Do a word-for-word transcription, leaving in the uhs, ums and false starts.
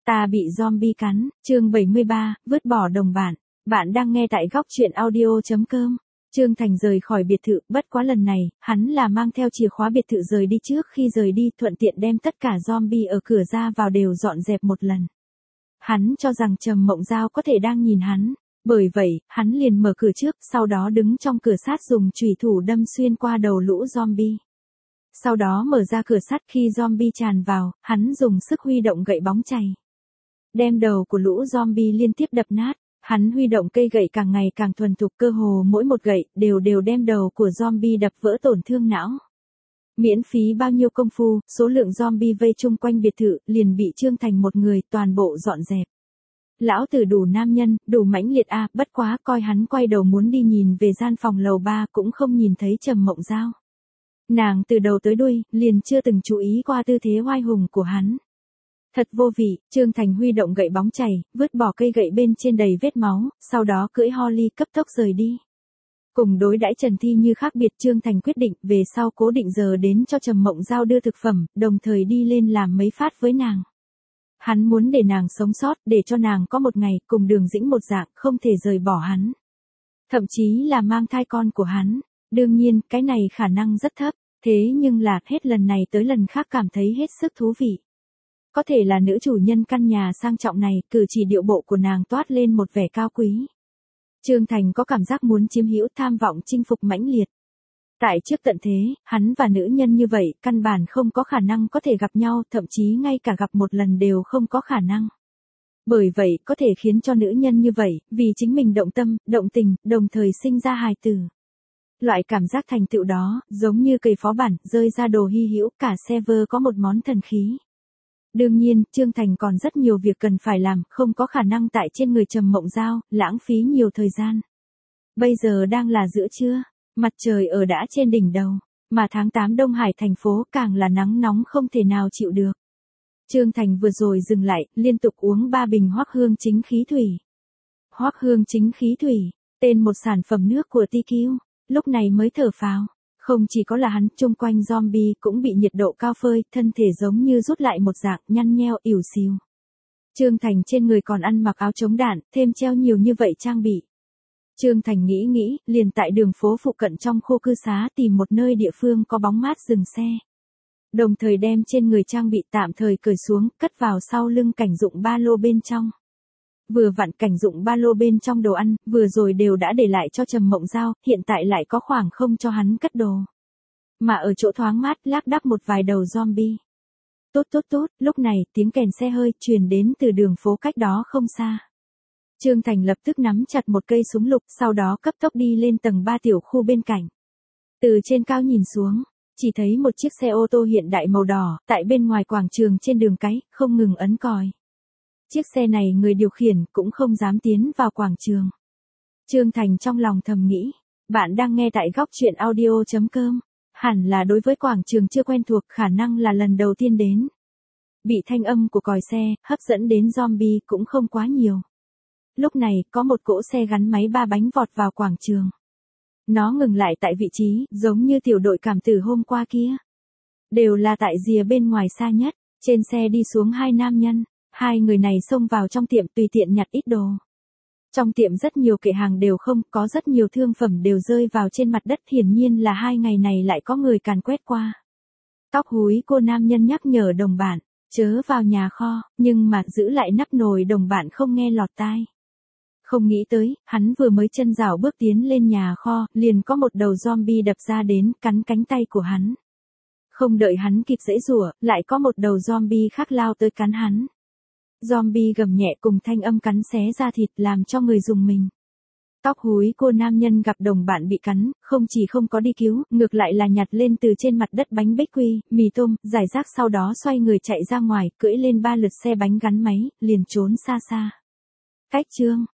Ta bị zombie cắn, chương bảy mươi ba, vứt bỏ đồng bạn. Bạn đang nghe tại góc truyện audio chấm com. Trương Thành rời khỏi biệt thự, bất quá lần này, hắn là mang theo chìa khóa biệt thự rời đi trước khi rời đi, thuận tiện đem tất cả zombie ở cửa ra vào đều dọn dẹp một lần. Hắn cho rằng Trầm Mộng Giao có thể đang nhìn hắn, bởi vậy, hắn liền mở cửa trước, sau đó đứng trong cửa sắt dùng chùy thủ đâm xuyên qua đầu lũ zombie. Sau đó mở ra cửa sắt, khi zombie tràn vào, hắn dùng sức huy động gậy bóng chày, đem đầu của lũ zombie liên tiếp đập nát. Hắn huy động cây gậy càng ngày càng thuần thục, cơ hồ mỗi một gậy đều đều đem đầu của zombie đập vỡ tổn thương não. Miễn phí bao nhiêu công phu, số lượng zombie vây chung quanh biệt thự liền bị Trương Thành một người toàn bộ dọn dẹp. Lão tử đủ nam nhân, đủ mãnh liệt a, à, bất quá coi hắn quay đầu muốn đi nhìn về gian phòng lầu ba cũng không nhìn thấy Trầm Mộng Giao. Nàng từ đầu tới đuôi liền chưa từng chú ý qua tư thế oai hùng của hắn. Thật vô vị, Trương Thành huy động gậy bóng chày, vứt bỏ cây gậy bên trên đầy vết máu, sau đó cưỡi Holly cấp tốc rời đi. Cùng đối đãi Trần Thi Như khác biệt, Trương Thành quyết định về sau cố định giờ đến cho Trầm Mộng Giao đưa thực phẩm, đồng thời đi lên làm mấy phát với nàng. Hắn muốn để nàng sống sót, để cho nàng có một ngày cùng Đường Dĩnh một dạng, không thể rời bỏ hắn. Thậm chí là mang thai con của hắn. Đương nhiên, cái này khả năng rất thấp, thế nhưng là hết lần này tới lần khác cảm thấy hết sức thú vị. Có thể là nữ chủ nhân căn nhà sang trọng này, cử chỉ điệu bộ của nàng toát lên một vẻ cao quý. Trương Thành có cảm giác muốn chiếm hữu, tham vọng chinh phục mãnh liệt. Tại trước tận thế, hắn và nữ nhân như vậy, căn bản không có khả năng có thể gặp nhau, thậm chí ngay cả gặp một lần đều không có khả năng. Bởi vậy, có thể khiến cho nữ nhân như vậy, vì chính mình động tâm, động tình, đồng thời sinh ra hài tử. Loại cảm giác thành tựu đó, giống như cây phó bản, rơi ra đồ hy hữu, cả server có một món thần khí. Đương nhiên, Trương Thành còn rất nhiều việc cần phải làm, không có khả năng tại trên người Trầm Mộng Giao, lãng phí nhiều thời gian. Bây giờ đang là giữa trưa, mặt trời ở đã trên đỉnh đầu, mà tháng tám Đông Hải thành phố càng là nắng nóng không thể nào chịu được. Trương Thành vừa rồi dừng lại, liên tục uống ba bình Hoắc Hương Chính Khí Thủy. Hoắc Hương Chính Khí Thủy, tên một sản phẩm nước của tê quy, lúc này mới thở phào. Không chỉ có là hắn, chung quanh zombie cũng bị nhiệt độ cao phơi, thân thể giống như rút lại một dạng, nhăn nheo, ỉu xìu. Trương Thành trên người còn ăn mặc áo chống đạn, thêm treo nhiều như vậy trang bị. Trương Thành nghĩ nghĩ, liền tại đường phố phụ cận trong khu cư xá tìm một nơi địa phương có bóng mát dừng xe. Đồng thời đem trên người trang bị tạm thời cởi xuống, cất vào sau lưng cảnh dụng ba lô bên trong. Vừa vặn cảnh dụng ba lô bên trong đồ ăn, vừa rồi đều đã để lại cho Trầm Mộng Giao, hiện tại lại có khoảng không cho hắn cất đồ. Mà ở chỗ thoáng mát, lác đác một vài đầu zombie. Tốt tốt tốt, lúc này, tiếng kèn xe hơi truyền đến từ đường phố cách đó không xa. Trương Thành lập tức nắm chặt một cây súng lục, sau đó cấp tốc đi lên tầng ba tiểu khu bên cạnh. Từ trên cao nhìn xuống, chỉ thấy một chiếc xe ô tô hiện đại màu đỏ, tại bên ngoài quảng trường trên đường cái, không ngừng ấn còi. Chiếc xe này người điều khiển cũng không dám tiến vào quảng trường. Trương Thành trong lòng thầm nghĩ, bạn đang nghe tại góc truyện audio chấm com, hẳn là đối với quảng trường chưa quen thuộc, khả năng là lần đầu tiên đến. Bị thanh âm của còi xe, hấp dẫn đến zombie cũng không quá nhiều. Lúc này, có một cỗ xe gắn máy ba bánh vọt vào quảng trường. Nó ngừng lại tại vị trí, giống như tiểu đội cảm tử hôm qua kia. Đều là tại rìa bên ngoài xa nhất, trên xe đi xuống hai nam nhân. Hai người này xông vào trong tiệm tùy tiện nhặt ít đồ. Trong tiệm rất nhiều kệ hàng đều không, có rất nhiều thương phẩm đều rơi vào trên mặt đất, hiển nhiên là hai ngày này lại có người càn quét qua. Tóc húi cô nam nhân nhắc nhở đồng bạn, chớ vào nhà kho, nhưng mà giữ lại nắp nồi, đồng bạn không nghe lọt tai. Không nghĩ tới, hắn vừa mới chân rảo bước tiến lên nhà kho, liền có một đầu zombie đập ra đến, cắn cánh tay của hắn. Không đợi hắn kịp giãy giụa, lại có một đầu zombie khác lao tới cắn hắn. Zombie gầm nhẹ cùng thanh âm cắn xé da thịt làm cho người rùng mình. Tóc húi cô nam nhân gặp đồng bạn bị cắn, không chỉ không có đi cứu, ngược lại là nhặt lên từ trên mặt đất bánh bích quy, mì tôm, giải rác, sau đó xoay người chạy ra ngoài, cưỡi lên ba lượt xe bánh gắn máy, liền trốn xa xa. Cách chương,